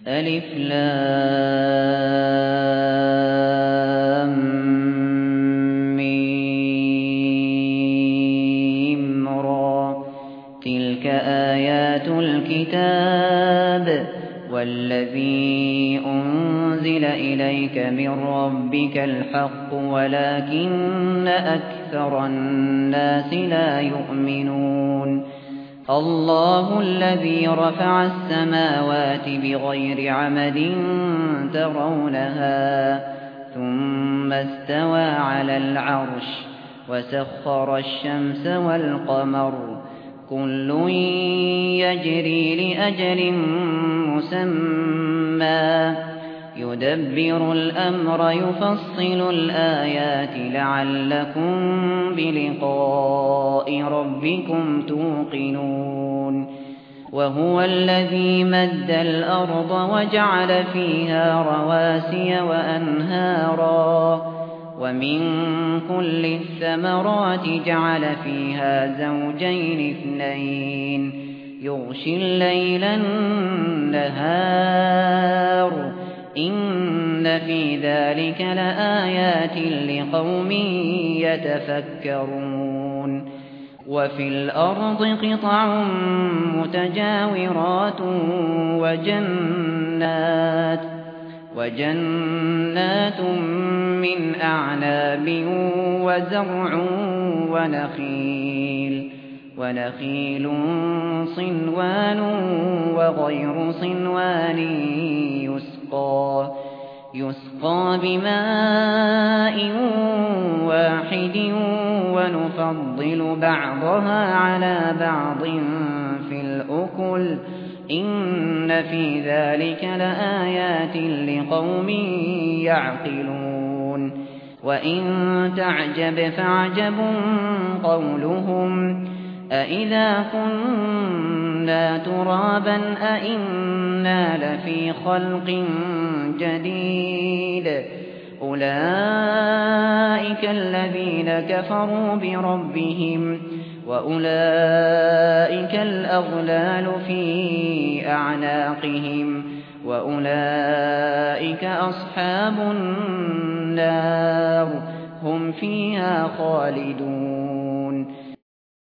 ألف لام ميم را تلك آيات الكتاب والذي أنزل إليك من ربك الحق ولكن أكثر الناس لا يؤمنون الله الذي رفع السماوات بغير عمد ترونها ثم استوى على العرش وسخر الشمس والقمر كل يجري لأجل مسمى يدبر الأمر يفصل الآيات لعلكم بلقاء ربكم توقنون وهو الذي مد الأرض وجعل فيها رواسي وأنهارا ومن كل الثمرات جعل فيها زوجين اثنين يغشي الليل النهار إن في ذلك لآيات لقوم يتفكرون وفي الأرض قطع متجاورات وجنات من أعناب وزرع ونخيل صنوان وغير صنوان يسقى بماء واحد ونفضل بعضها على بعض في الأكل إن في ذلك لآيات لقوم يعقلون وإن تعجب فعجب قولهم أإذا كنا ترابا أإنا لفي خلق جديد أولئك الذين كفروا بربهم وأولئك الأغلال في أعناقهم وأولئك أصحاب النار هم فيها خالدون